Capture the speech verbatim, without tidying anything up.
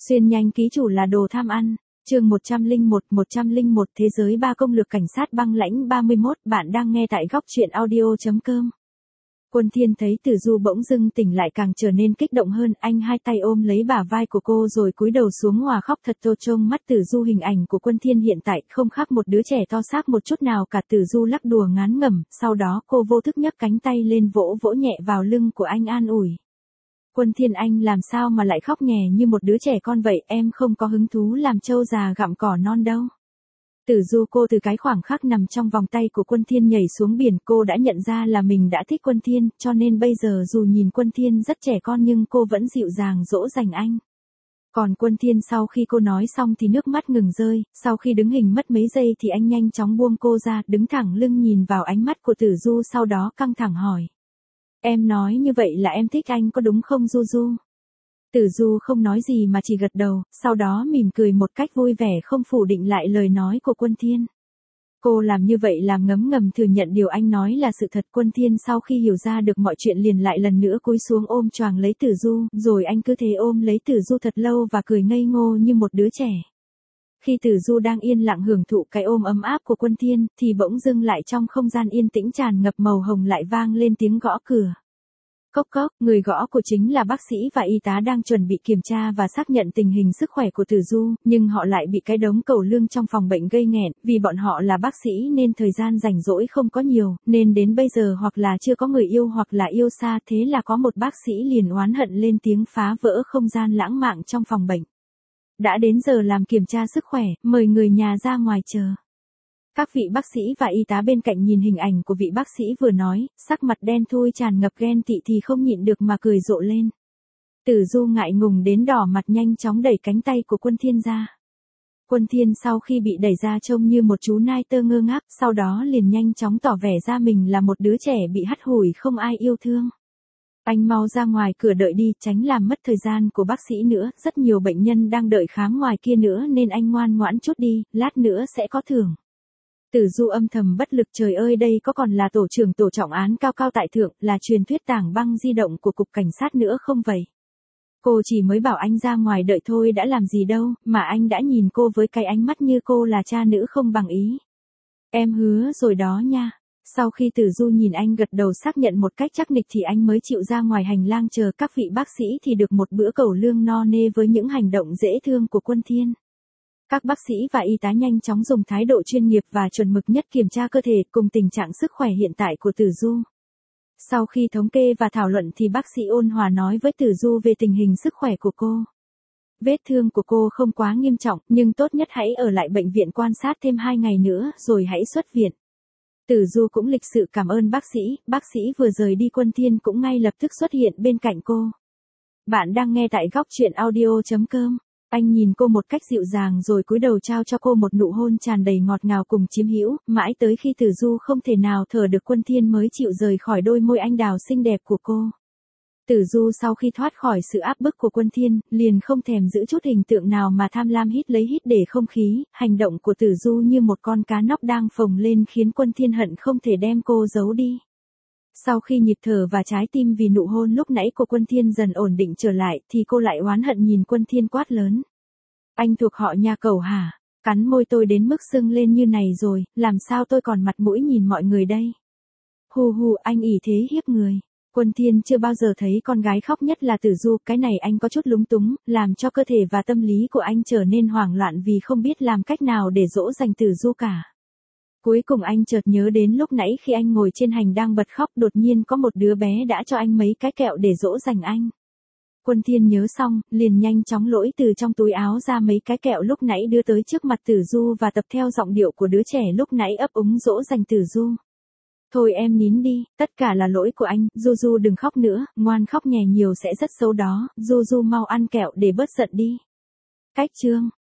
Xuyên nhanh ký chủ là đồ tham ăn. Chương một trăm lẻ một, một trăm lẻ một Thế giới ba công lược cảnh sát băng lãnh ba mươi mốt, bạn đang nghe tại góc truyện audio chấm com. Quân Thiên thấy Tử Du bỗng dưng tỉnh lại càng trở nên kích động hơn, anh hai tay ôm lấy bả vai của cô rồi cúi đầu xuống hòa khóc thật to. Trông mắt Tử Du, hình ảnh của Quân Thiên hiện tại không khác một đứa trẻ to xác một chút nào cả. Tử Du lắc đùa ngán ngẩm, sau đó cô vô thức nhấc cánh tay lên vỗ vỗ nhẹ vào lưng của anh an ủi. Quân Thiên, anh làm sao mà lại khóc nhè như một đứa trẻ con vậy, em không có hứng thú làm trâu già gặm cỏ non đâu. Tử Du, cô từ cái khoảng khắc nằm trong vòng tay của Quân Thiên nhảy xuống biển, cô đã nhận ra là mình đã thích Quân Thiên, cho nên bây giờ dù nhìn Quân Thiên rất trẻ con nhưng cô vẫn dịu dàng dỗ dành anh. Còn Quân Thiên sau khi cô nói xong thì nước mắt ngừng rơi, sau khi đứng hình mất mấy giây thì anh nhanh chóng buông cô ra, đứng thẳng lưng nhìn vào ánh mắt của Tử Du, sau đó căng thẳng hỏi. Em nói như vậy là em thích anh có đúng không Du Du? Tử Du không nói gì mà chỉ gật đầu, sau đó mỉm cười một cách vui vẻ không phủ định lại lời nói của Quân Thiên. Cô làm như vậy làm ngấm ngầm thừa nhận điều anh nói là sự thật. Quân Thiên sau khi hiểu ra được mọi chuyện liền lại lần nữa cúi xuống ôm choàng lấy Tử Du, rồi anh cứ thế ôm lấy Tử Du thật lâu và cười ngây ngô như một đứa trẻ. Khi Tử Du đang yên lặng hưởng thụ cái ôm ấm áp của Quân Thiên, thì bỗng dưng lại trong không gian yên tĩnh tràn ngập màu hồng lại vang lên tiếng gõ cửa. Cốc cốc, người gõ của chính là bác sĩ và y tá đang chuẩn bị kiểm tra và xác nhận tình hình sức khỏe của Tử Du, nhưng họ lại bị cái đống cẩu lương trong phòng bệnh gây nghẹn, vì bọn họ là bác sĩ nên thời gian rảnh rỗi không có nhiều, nên đến bây giờ hoặc là chưa có người yêu hoặc là yêu xa, thế là có một bác sĩ liền oán hận lên tiếng phá vỡ không gian lãng mạn trong phòng bệnh. Đã đến giờ làm kiểm tra sức khỏe, mời người nhà ra ngoài chờ. Các vị bác sĩ và y tá bên cạnh nhìn hình ảnh của vị bác sĩ vừa nói, sắc mặt đen thui tràn ngập ghen tị thì không nhịn được mà cười rộ lên. Tử Du ngại ngùng đến đỏ mặt nhanh chóng đẩy cánh tay của Quân Thiên ra. Quân Thiên sau khi bị đẩy ra trông như một chú nai tơ ngơ ngác, sau đó liền nhanh chóng tỏ vẻ ra mình là một đứa trẻ bị hắt hủi không ai yêu thương. Anh mau ra ngoài cửa đợi đi, tránh làm mất thời gian của bác sĩ nữa, rất nhiều bệnh nhân đang đợi khám ngoài kia nữa nên anh ngoan ngoãn chút đi, lát nữa sẽ có thưởng. Tử Du âm thầm bất lực, trời ơi, đây có còn là tổ trưởng tổ trọng án cao cao tại thượng, là truyền thuyết tảng băng di động của cục cảnh sát nữa không vậy? Cô chỉ mới bảo anh ra ngoài đợi thôi đã làm gì đâu, mà anh đã nhìn cô với cái ánh mắt như cô là cha nữ không bằng ý. Em hứa rồi đó nha. Sau khi Tử Du nhìn anh gật đầu xác nhận một cách chắc nịch thì anh mới chịu ra ngoài hành lang chờ các vị bác sĩ thì được một bữa cẩu lương no nê với những hành động dễ thương của Quân Thiên. Các bác sĩ và y tá nhanh chóng dùng thái độ chuyên nghiệp và chuẩn mực nhất kiểm tra cơ thể cùng tình trạng sức khỏe hiện tại của Tử Du. Sau khi thống kê và thảo luận thì bác sĩ ôn hòa nói với Tử Du về tình hình sức khỏe của cô. Vết thương của cô không quá nghiêm trọng, nhưng tốt nhất hãy ở lại bệnh viện quan sát thêm hai ngày nữa rồi hãy xuất viện. Tử Du cũng lịch sự cảm ơn bác sĩ, bác sĩ vừa rời đi Quân Thiên cũng ngay lập tức xuất hiện bên cạnh cô. Bạn đang nghe tại góc truyện audio chấm com. Anh nhìn cô một cách dịu dàng rồi cúi đầu trao cho cô một nụ hôn tràn đầy ngọt ngào cùng chiếm hữu, mãi tới khi Tử Du không thể nào thở được Quân Thiên mới chịu rời khỏi đôi môi anh đào xinh đẹp của cô. Tử Du sau khi thoát khỏi sự áp bức của Quân Thiên, liền không thèm giữ chút hình tượng nào mà tham lam hít lấy hít để không khí, hành động của Tử Du như một con cá nóc đang phồng lên khiến Quân Thiên hận không thể đem cô giấu đi. Sau khi nhịp thở và trái tim vì nụ hôn lúc nãy của Quân Thiên dần ổn định trở lại thì cô lại oán hận nhìn Quân Thiên quát lớn. Anh thuộc họ nhà cẩu hả? Cắn môi tôi đến mức sưng lên như này rồi, làm sao tôi còn mặt mũi nhìn mọi người đây? Hù hù, anh ỷ thế hiếp người. Quân Thiên chưa bao giờ thấy con gái khóc, nhất là Tử Du, cái này anh có chút lúng túng, làm cho cơ thể và tâm lý của anh trở nên hoảng loạn vì không biết làm cách nào để dỗ dành Tử Du cả. Cuối cùng anh chợt nhớ đến lúc nãy khi anh ngồi trên hành đang bật khóc, đột nhiên có một đứa bé đã cho anh mấy cái kẹo để dỗ dành anh. Quân Thiên nhớ xong, liền nhanh chóng lỗi từ trong túi áo ra mấy cái kẹo lúc nãy đưa tới trước mặt Tử Du và tập theo giọng điệu của đứa trẻ lúc nãy ấp úng dỗ dành Tử Du. Thôi em nín đi, tất cả là lỗi của anh, Du Du đừng khóc nữa, ngoan, khóc nhè nhiều sẽ rất xấu đó, Du Du mau ăn kẹo để bớt giận đi. Cách chương